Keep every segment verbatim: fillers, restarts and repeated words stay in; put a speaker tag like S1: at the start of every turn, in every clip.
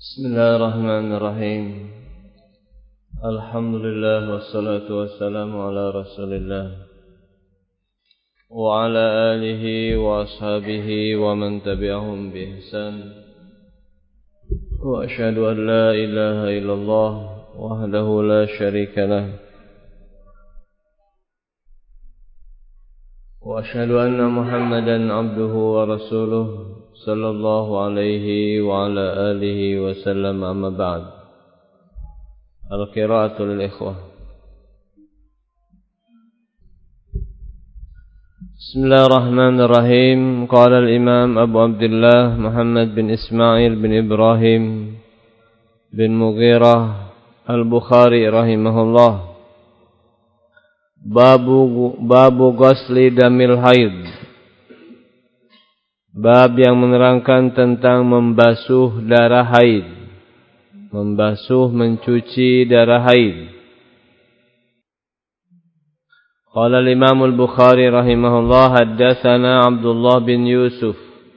S1: Bismillahirrahmanirrahim. Alhamdulillah wassalatu wassalamu ala Rasulillah wa ala alihi wa ashabihi wa man tabi'ahum bi ihsan. Wa asyhadu an la ilaha illallah wahdahu la syarika lah. Wa asyhadu anna Muhammadan abduhu wa rasuluh sallallahu alaihi wa ala alihi wa sallam, amma ba'd. Al-qira'atu lil ikhwah. Bismillahirrahmanirrahim. Qala al-imam Abu Abdullah Muhammad bin Ismail bin Ibrahim bin Mughirah Al-Bukhari rahimahullah. Babu babu ghusli damil haid. Bab yang menerangkan tentang membasuh darah haid, membasuh mencuci darah haid. Qala al-Imam al-Bukhari rahimahullah, haddatsana Abdullah bin Yusuf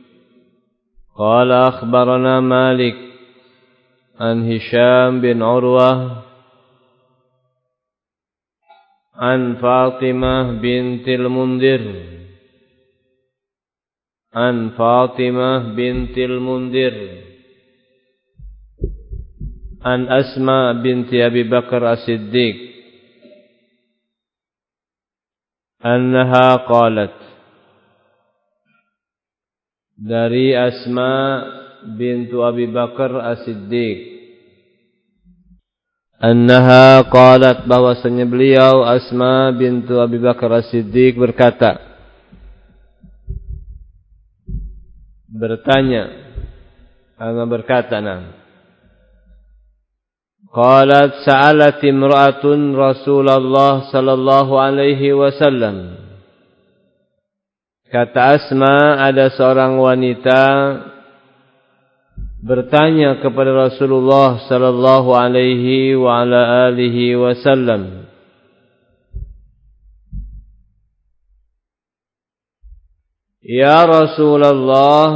S1: qala akhbarana Malik an Hisham bin Urwah an Fatimah bintil Mundhir an Fatimah bintil Mundhir an Asma binti Abi Bakar As-Siddiq annaha qalat, dari Asma bintu Abi Bakar As-Siddiq, annaha qalat, bahwasanya beliau Asma bintu Abi Bakar As-Siddiq berkata, bertanya, atau berkata, nah. Qalat sa'alat imra'atun Rasulullah sallallahu alaihi wasallam. Kata Asma, ada seorang wanita bertanya kepada Rasulullah sallallahu alaihi wa ala alihi wasallam. Ya Rasulullah,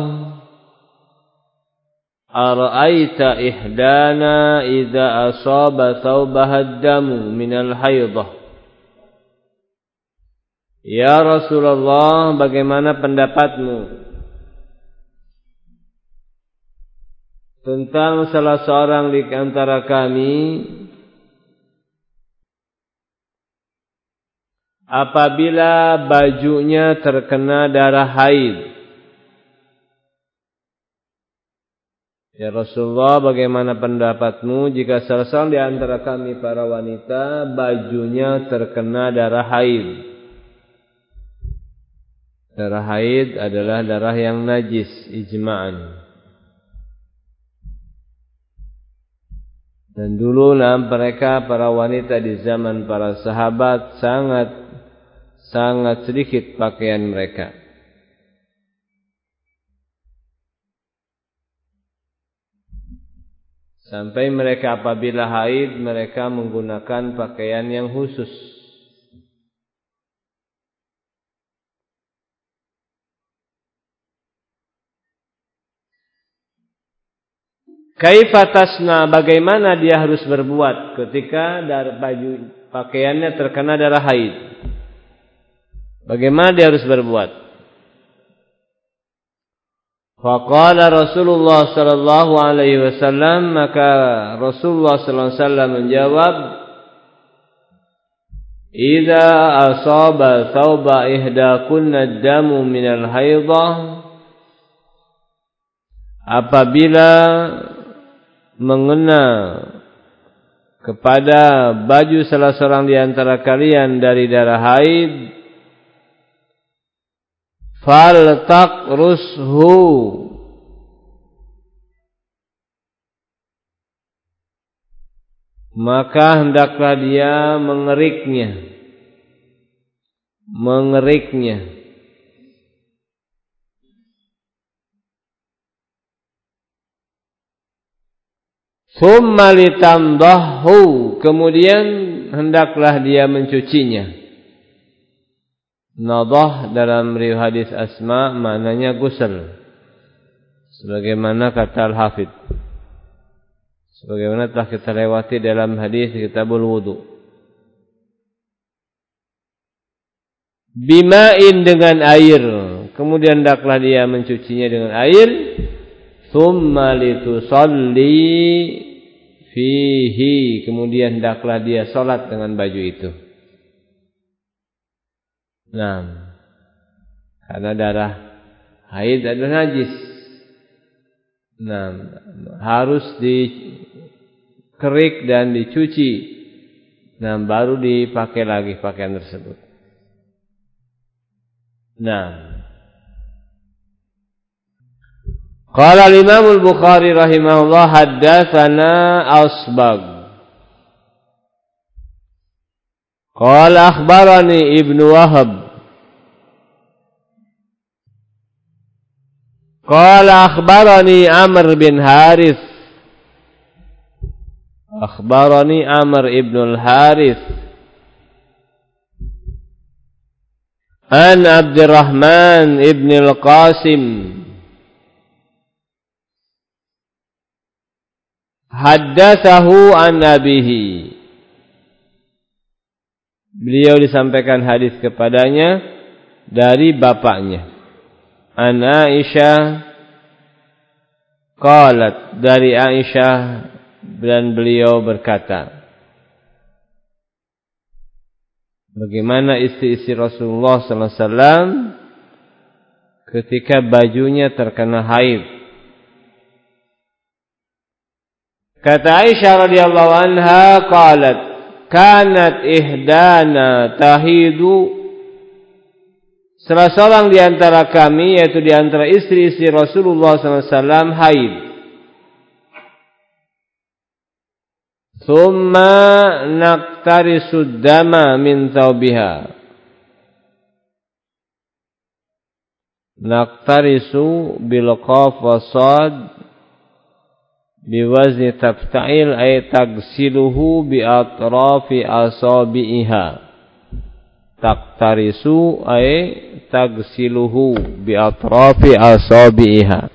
S1: ara'aita ihdana idza asaba thawbaha ad-damu minal haidah. Ya Rasulullah, bagaimana pendapatmu tentang salah seorang di antara kami apabila bajunya terkena darah haid? Ya Rasulullah, bagaimana pendapatmu jika salah seorang di antara kami para wanita bajunya terkena darah haid? Darah haid adalah darah yang najis ijma'an. Dan dulu nah, mereka para wanita di zaman para sahabat sangat sangat sedikit pakaian mereka. Sampai mereka apabila haid, mereka menggunakan pakaian yang khusus. Kaifa tasna, bagaimana dia harus berbuat ketika darah baju pakaiannya terkena darah haid? Bagaimana dia harus berbuat? Faqala Rasulullah sallallahu alaihi wasallam, maka Rasulullah sallallahu alaihi wasallam menjawab, idza asaba thawba ihdakunna ad-damu minal haidah, apabila mengena kepada baju salah seorang di antara kalian dari darah haid, fal taqrushu, maka hendaklah dia mengeriknya mengeriknya thumma litamdahu, kemudian hendaklah dia mencucinya. Nadah dalam riwayat hadis Asma maknanya gusl, sebagaimana kata Al-Hafidh. sebagaimana telah kita lewati dalam hadis kitabul wudu. Bima'in dengan air, kemudian hendaklah dia mencucinya dengan air. Tsumma litusalli fihi, kemudian hendaklah dia salat dengan baju itu. Nah, karena darah haid adalah najis. Nah, harus dikerik dan dicuci. Nah, baru dipakai lagi pakaian tersebut. Nah, qala al-Imam al-Bukhari rahimahullah haddatsana Asbag. Qala akhbarani Ibnu Wahab. Qala akhbarani Amr bin Harith. Akhbarani Amr ibn al-Harith. An Abdurrahman ibn al-Qasim. Haddatsahu an abihi. Beliau disampaikan hadis kepadanya dari bapaknya. An Aisyah qalat, dari Aisyah, dan beliau berkata, bagaimana istri-istri Rasulullah sallallahu alaihi wasallam ketika bajunya terkena haid. Kata Aisyah radhiyallahu anha qalat, kanat ihdana tahidu, salah seorang di antara kami, yaitu di antara istri-istri Rasulullah sallallahu alaihi wasallam, haid. Thumma naqtarisu dama min thawbiha. Naqtarisu bil qaf wa sad biwazni tafta'il ay tagsiluhu bi atrafi asabi'iha. Taqtarisu ay tagsiluhu bi atrafi asabi'iha.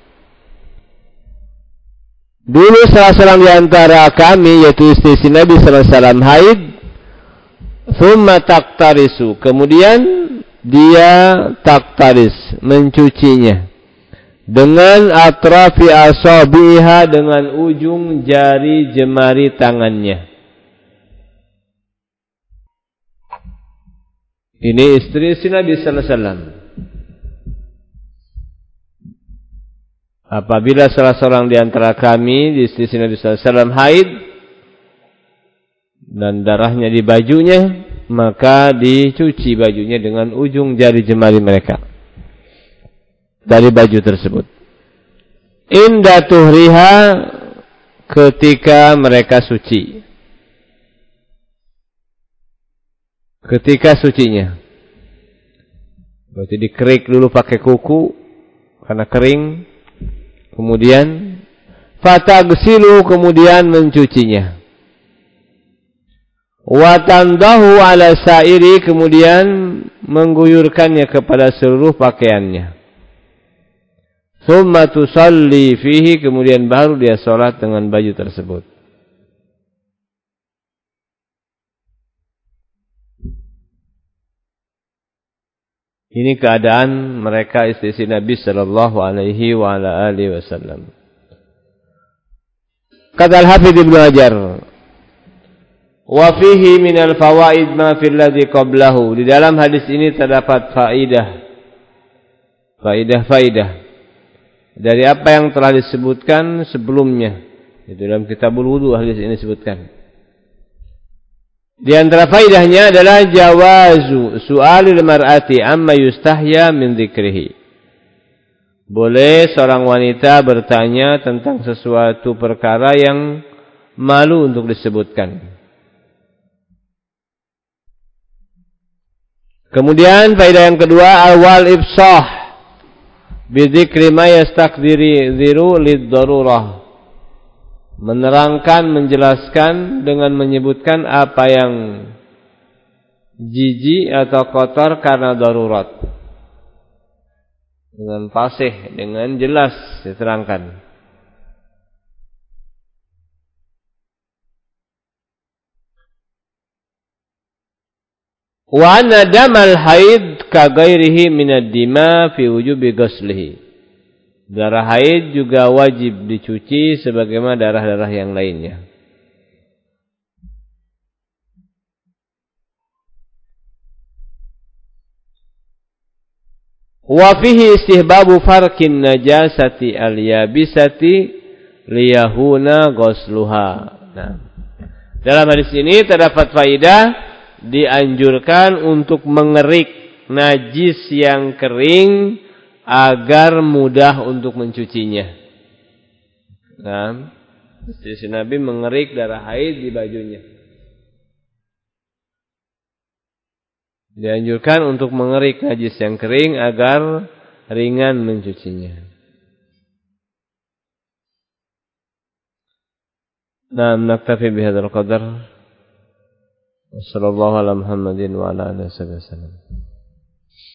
S1: Dulu salah seorang di antara kami, yaitu istri Nabi sallallahu alaihi wasallam, haid. Thumma taqtarisu, kemudian dia taktaris, mencucinya dengan atrafi asabiha, dengan ujung jari jemari tangannya. Ini istri Nabi sallallahu alaihi wasallam. Apabila salah seorang di antara kami, di istri Nabi sallallahu alaihi wasallam, haid dan darahnya di bajunya, maka dicuci bajunya dengan ujung jari jemari mereka dari baju tersebut. Inda tuhriha, ketika mereka suci. Ketika sucinya. Berarti dikerik dulu pakai kuku karena kering. Kemudian fatagsilu, kemudian mencucinya. Wa tandahu ala sa'iri, kemudian mengguyurkannya kepada seluruh pakaiannya. Thumma tusalli fihi, kemudian baru dia salat dengan baju tersebut. Ini keadaan mereka istri Nabi sallallahu alaihi wa ala alihi wasallam. Kata Al-Hafidz Ibnu Hajar, wa fihi min al-fawaid ma fil ladzi qablahu. Di dalam hadis ini terdapat faidah. Faidah-faidah dari apa yang telah disebutkan sebelumnya. Di dalam Kitabul Wudu hadis ini disebutkan. Di antara faidahnya adalah jawazu su'alil mar'ati amma yustahya min dzikrihi. Boleh seorang wanita bertanya tentang sesuatu perkara yang malu untuk disebutkan. Kemudian faedah yang kedua, awal ifsah bi dzikri ma yastaqdiru lid-darurah. Menerangkan, menjelaskan dengan menyebutkan apa yang jijik atau kotor karena darurat. Dengan fasih, dengan jelas diterangkan. Wa anna damal haid ka ghairihi minad dima fi wujubi ghuslihi. Darah haid juga wajib dicuci sebagaimana darah-darah yang lainnya. Wa fihi istihbabu farqin najasati al-yabisati liyahuna ghusluha. Nah, dalam hadis ini terdapat faedah dianjurkan untuk mengerik najis yang kering agar mudah untuk mencucinya. Nah, istri Nabi mengerik darah haid di bajunya. Dianjurkan untuk mengerik najis yang kering agar ringan mencucinya. Nah, naktafi bihadzal qadar. Wassallallahu ala Muhammadin wa ala alihi wasallam.